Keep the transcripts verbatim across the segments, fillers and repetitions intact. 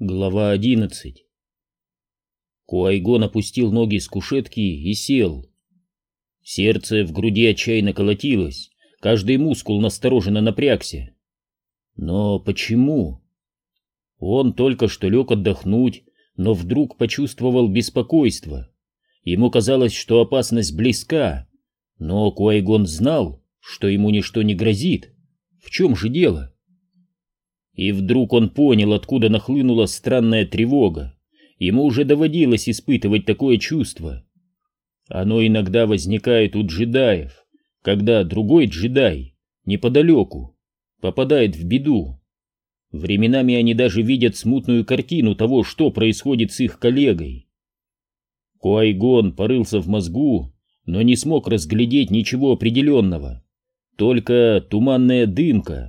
Глава одиннадцать. Куайгон опустил ноги с кушетки и сел. Сердце в груди отчаянно колотилось, каждый мускул настороженно напрягся. Но почему? Он только что лег отдохнуть, но вдруг почувствовал беспокойство. Ему казалось, что опасность близка, но Куайгон знал, что ему ничто не грозит. В чем же дело? И вдруг он понял, откуда нахлынула странная тревога. Ему уже доводилось испытывать такое чувство. Оно иногда возникает у джедаев, когда другой джедай, неподалеку, попадает в беду. Временами они даже видят смутную картину того, что происходит с их коллегой. Куайгон порылся в мозгу, но не смог разглядеть ничего определенного, только туманная дымка.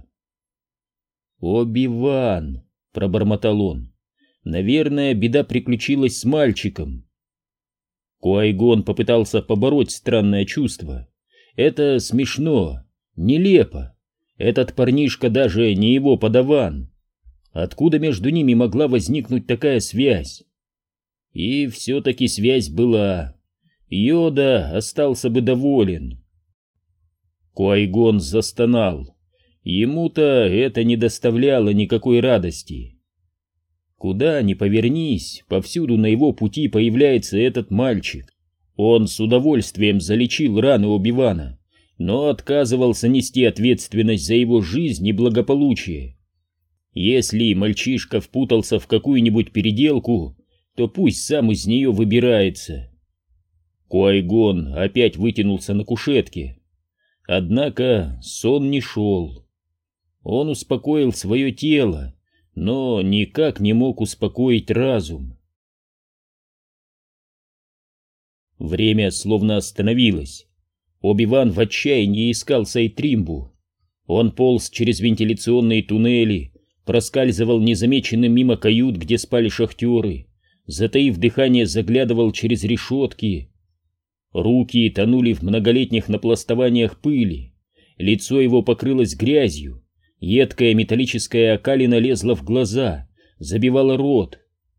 «Оби-Ван!» — пробормотал он. «Наверное, беда приключилась с мальчиком». Куайгон попытался побороть странное чувство. Это смешно, нелепо. Этот парнишка даже не его подаван. Откуда между ними могла возникнуть такая связь? И все-таки связь была. Йода остался бы доволен. Куайгон застонал. Ему-то это не доставляло никакой радости. Куда ни повернись, повсюду на его пути появляется этот мальчик. Он с удовольствием залечил раны Оби-Вана, но отказывался нести ответственность за его жизнь и благополучие. Если мальчишка впутался в какую-нибудь переделку, то пусть сам из нее выбирается. Куайгон опять вытянулся на кушетке. Однако сон не шел. Он успокоил свое тело, но никак не мог успокоить разум. Время словно остановилось. Оби-Ван в отчаянии искал Сайтримбу. Он полз через вентиляционные туннели, проскальзывал незамеченным мимо кают, где спали шахтеры, затаив дыхание, заглядывал через решетки. Руки тонули в многолетних напластованиях пыли, лицо его покрылось грязью. Едкая металлическая окалина лезла в глаза, забивала рот.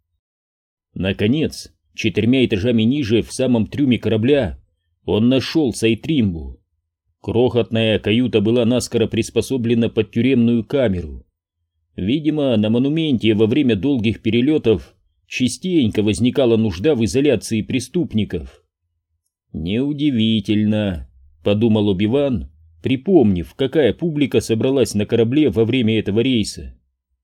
Наконец, четырьмя этажами ниже, в самом трюме корабля, он нашел Сайтримбу. Крохотная каюта была наскоро приспособлена под тюремную камеру. Видимо, на монументе во время долгих перелетов частенько возникала нужда в изоляции преступников. «Неудивительно», — подумал Оби-Ван, припомнив, какая публика собралась на корабле во время этого рейса.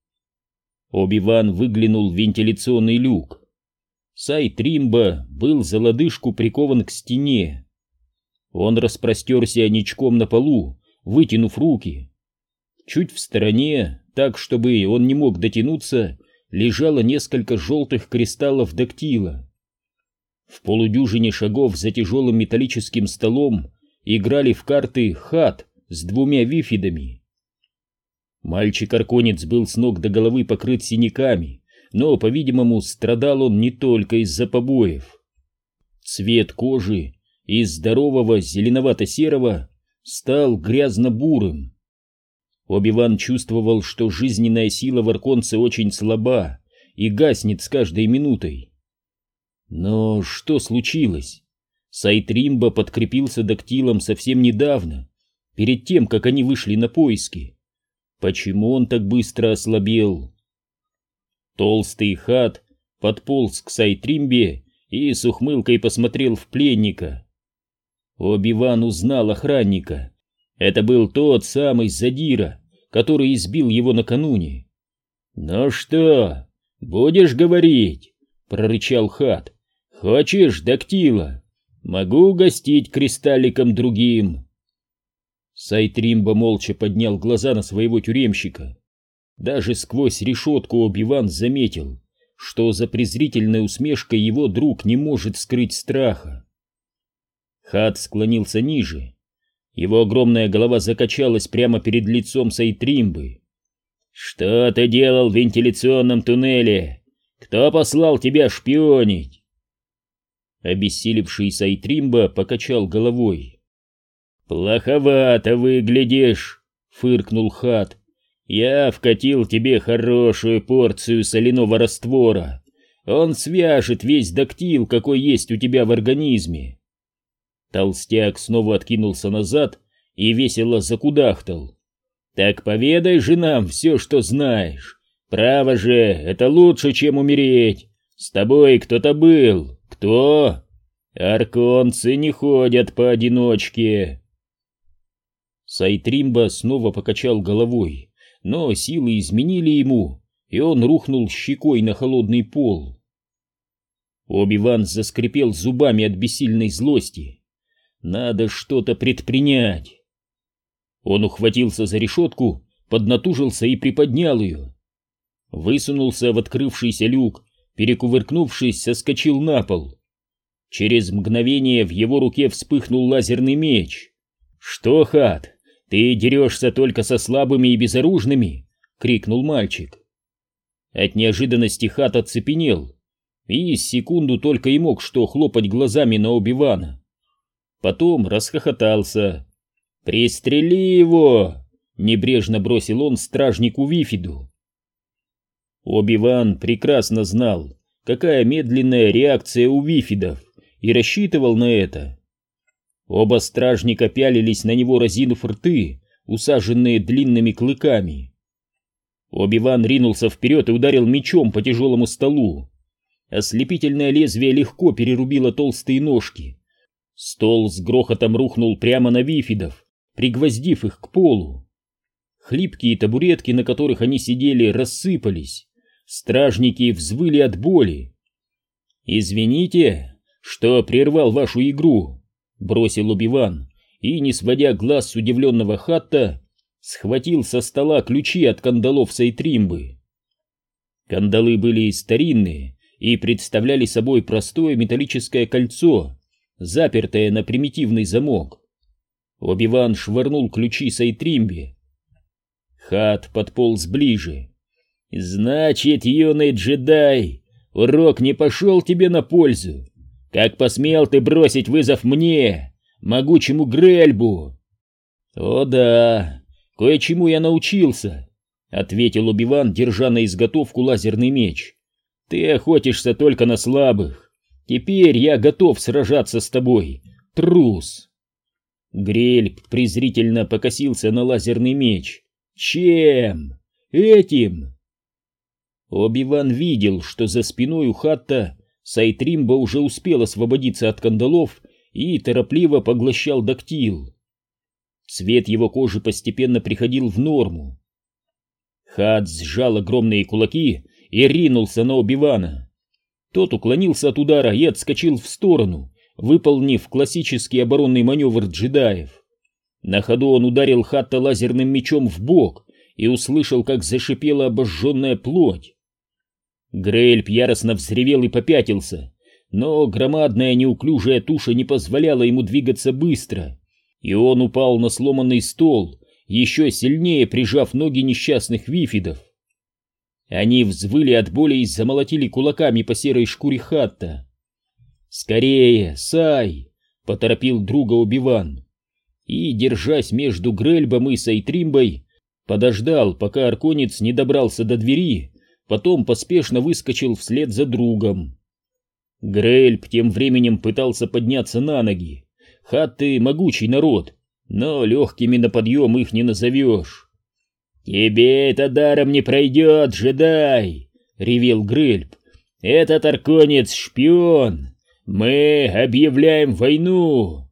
Оби-Ван выглянул в вентиляционный люк. Сайтримба был за лодыжку прикован к стене. Он распростерся ничком на полу, вытянув руки. Чуть в стороне, так чтобы он не мог дотянуться, лежало несколько желтых кристаллов дактила. В полудюжине шагов за тяжелым металлическим столом играли в карты Хат с двумя вифидами. Мальчик-арконец был с ног до головы покрыт синяками, но, по-видимому, страдал он не только из-за побоев. Цвет кожи из здорового зеленовато-серого стал грязно-бурым. Оби-Ван чувствовал, что жизненная сила в арконце очень слаба и гаснет с каждой минутой. Но что случилось? Сайтримба подкрепился дактилом совсем недавно, перед тем, как они вышли на поиски. Почему он так быстро ослабел? Толстый Хат подполз к Сайтримбе и с ухмылкой посмотрел в пленника. Оби-Ван узнал охранника. Это был тот самый задира, который избил его накануне. «Ну что, будешь говорить?» — прорычал Хат. «Хочешь дактила? Могу угостить кристалликом другим». Сайтримба молча поднял глаза на своего тюремщика. Даже сквозь решетку Оби-Ван заметил, что за презрительной усмешкой его друг не может скрыть страха. Хат склонился ниже. Его огромная голова закачалась прямо перед лицом Сайтримбы. «Что ты делал в вентиляционном туннеле? Кто послал тебя шпионить?» Обессилевший Сайтримба покачал головой. «Плоховато выглядишь», — фыркнул Хат. Я вкатил тебе хорошую порцию соляного раствора. Он свяжет весь дактил, какой есть у тебя в организме. Толстяк снова откинулся назад и весело закудахтал. Так поведай же нам все, что знаешь. Право же, это лучше, чем умереть. С тобой кто-то был. Кто? Арконцы не ходят поодиночке. Сайтримба снова покачал головой, но силы изменили ему, и он рухнул щекой на холодный пол. Оби-Ван заскрипел зубами от бессильной злости. Надо что-то предпринять. Он ухватился за решетку, поднатужился и приподнял ее. Высунулся в открывшийся люк, перекувыркнувшись, соскочил на пол. Через мгновение в его руке вспыхнул лазерный меч. «Что, Хат, ты дерешься только со слабыми и безоружными?» — крикнул мальчик. От неожиданности Хат оцепенел, и секунду только и мог что хлопать глазами на Оби-Вана. Потом расхохотался. «Пристрели его!» — небрежно бросил он стражнику Вифиду. Оби-Ван прекрасно знал, какая медленная реакция у Вифидов, и рассчитывал на это. Оба стражника пялились на него, разинув рты, усаженные длинными клыками. Оби-Ван ринулся вперед и ударил мечом по тяжелому столу. Ослепительное лезвие легко перерубило толстые ножки. Стол с грохотом рухнул прямо на Вифидов, пригвоздив их к полу. Хлипкие табуретки, на которых они сидели, рассыпались. Стражники взвыли от боли. «Извините, что прервал вашу игру», — бросил Оби-Ван, и, не сводя глаз с удивленного Хатта, схватил со стола ключи от кандалов Сайтримбы. Кандалы были старинные и представляли собой простое металлическое кольцо, запертое на примитивный замок. Оби-Ван швырнул ключи Сайтримбе. Хат подполз ближе. «Значит, юный джедай, урок не пошел тебе на пользу. Как посмел ты бросить вызов мне, могучему Грельбу?» «О да, кое-чему я научился», — ответил Оби-Ван, держа на изготовку лазерный меч. «Ты охотишься только на слабых. Теперь я готов сражаться с тобой, трус». Грельб презрительно покосился на лазерный меч. «Чем? Этим?» Оби-Ван видел, что за спиной у Хатта Сайтримба уже успел освободиться от кандалов и торопливо поглощал дактил. Цвет его кожи постепенно приходил в норму. Хат сжал огромные кулаки и ринулся на Оби-Вана. Тот уклонился от удара и отскочил в сторону, выполнив классический оборонный маневр джедаев. На ходу он ударил Хатта лазерным мечом в бок и услышал, как зашипела обожженная плоть. Грельб яростно взревел и попятился, но громадная неуклюжая туша не позволяла ему двигаться быстро, и он упал на сломанный стол, еще сильнее прижав ноги несчастных Вифидов. Они взвыли от боли и замолотили кулаками по серой шкуре Хатта. «Скорее, Сай!» — поторопил друга Оби-Ван. И, держась между Грельбом и Сайтримбой, подождал, пока арконец не добрался до двери, потом поспешно выскочил вслед за другом. Грельб тем временем пытался подняться на ноги. Хатты — могучий народ, но легкими на подъем их не назовешь. «Тебе это даром не пройдет, джедай!» — ревел Грельб. «Этот арконец — шпион! Мы объявляем войну!»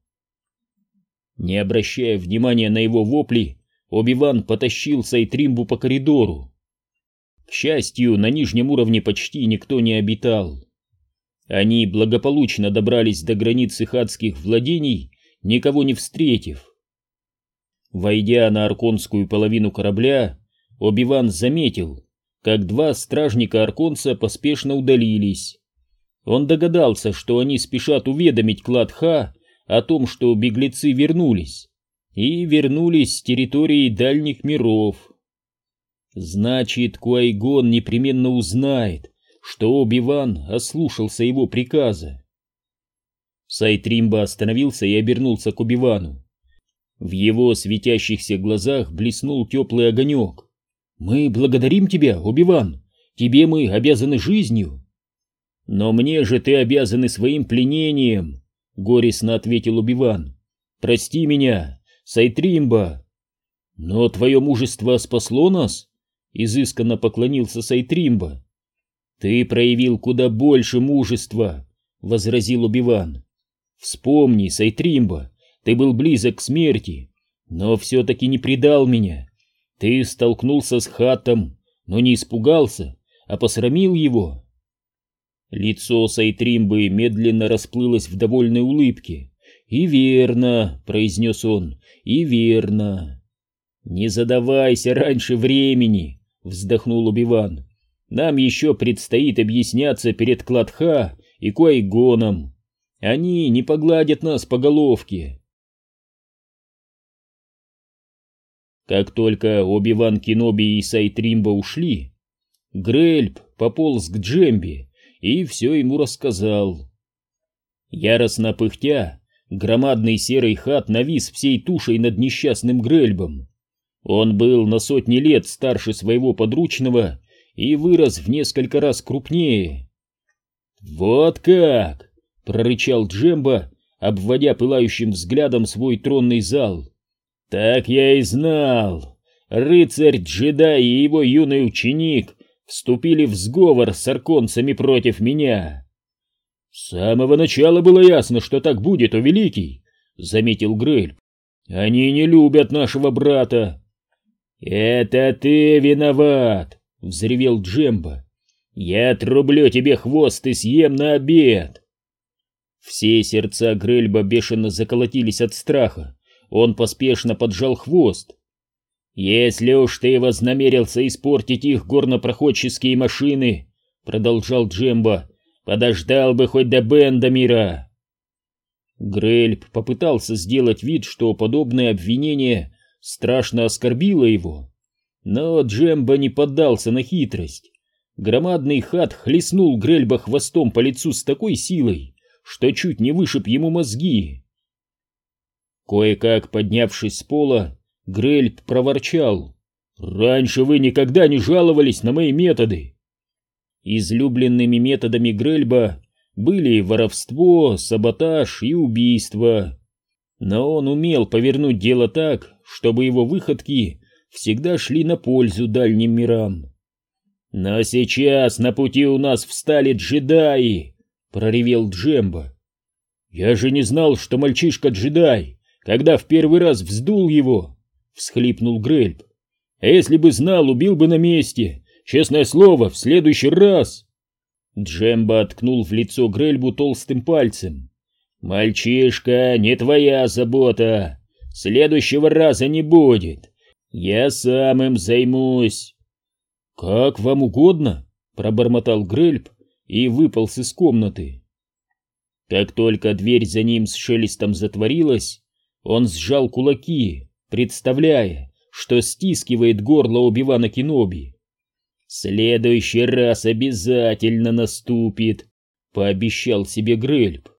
Не обращая внимания на его вопли, Оби-Ван потащил Сайтримбу по коридору. К счастью, на нижнем уровне почти никто не обитал. Они благополучно добрались до границы хатских владений, никого не встретив. Войдя на арконскую половину корабля, Оби-Ван заметил, как два стражника арконца поспешно удалились. Он догадался, что они спешат уведомить Клад-Ха о том, что беглецы вернулись, и вернулись с территории дальних миров. Значит, Куай-Гон непременно узнает, что Оби-Ван ослушался его приказа. Сайтримба остановился и обернулся к Оби-Вану. В его светящихся глазах блеснул теплый огонек. Мы благодарим тебя, Оби-Ван. Тебе мы обязаны жизнью. Но мне же ты обязан и своим пленением, горестно ответил Оби-Ван. Прости меня, Сайтримба. Но твое мужество спасло нас, изысканно поклонился Сайтримба. Ты проявил куда больше мужества, возразил Оби-Ван. Вспомни, Сайтримба, ты был близок к смерти, но все-таки не предал меня. Ты столкнулся с Хаттом, но не испугался, а посрамил его. Лицо Сайтримбы медленно расплылось в довольной улыбке. «И верно», — произнес он, — «и верно». «Не задавайся раньше времени», — вздохнул Оби-Ван. «Нам еще предстоит объясняться перед Кладха и Куай-Гоном. Они не погладят нас по головке». Как только Оби-Ван Кеноби и Сайтримба ушли, Грельб пополз к Джембе и все ему рассказал. Яростно пыхтя, громадный серый Хат навис всей тушей над несчастным Грельбом. Он был на сотни лет старше своего подручного и вырос в несколько раз крупнее. «Вот как!» — прорычал Джемба, обводя пылающим взглядом свой тронный зал. «Так я и знал! Рыцарь-джедай и его юный ученик вступили в сговор с арконцами против меня!» «С самого начала было ясно, что так будет, о великий!» — заметил Грельб. «Они не любят нашего брата!» «Это ты виноват!» — взревел Джемба. «Я отрублю тебе хвост и съем на обед!» Все сердца Грельба бешено заколотились от страха. Он поспешно поджал хвост. «Если уж ты вознамерился испортить их горнопроходческие машины, — продолжал Джемба, — подождал бы хоть до Бендамира». Грельб попытался сделать вид, что подобное обвинение страшно оскорбило его. Но Джемба не поддался на хитрость. Громадный Хат хлестнул Грельба хвостом по лицу с такой силой, что чуть не вышиб ему мозги. Кое-как поднявшись с пола, Грельб проворчал: «Раньше вы никогда не жаловались на мои методы». Излюбленными методами Грельба были воровство, саботаж и убийство. Но он умел повернуть дело так, чтобы его выходки всегда шли на пользу дальним мирам. «Но сейчас на пути у нас встали джедаи!» — проревел Джемба. «Я же не знал, что мальчишка-джедай, когда в первый раз вздул его!» — всхлипнул Грельб. «А если бы знал, убил бы на месте! Честное слово, в следующий раз!» Джемба ткнул в лицо Грельбу толстым пальцем. «Мальчишка, не твоя забота! Следующего раза не будет! Я сам им займусь!» «Как вам угодно!» — пробормотал Грельб и выполз из комнаты. Как только дверь за ним с шелестом затворилась, он сжал кулаки, представляя, что стискивает горло Оби-Вана Кеноби. «Следующий раз обязательно наступит», — пообещал себе Грельб.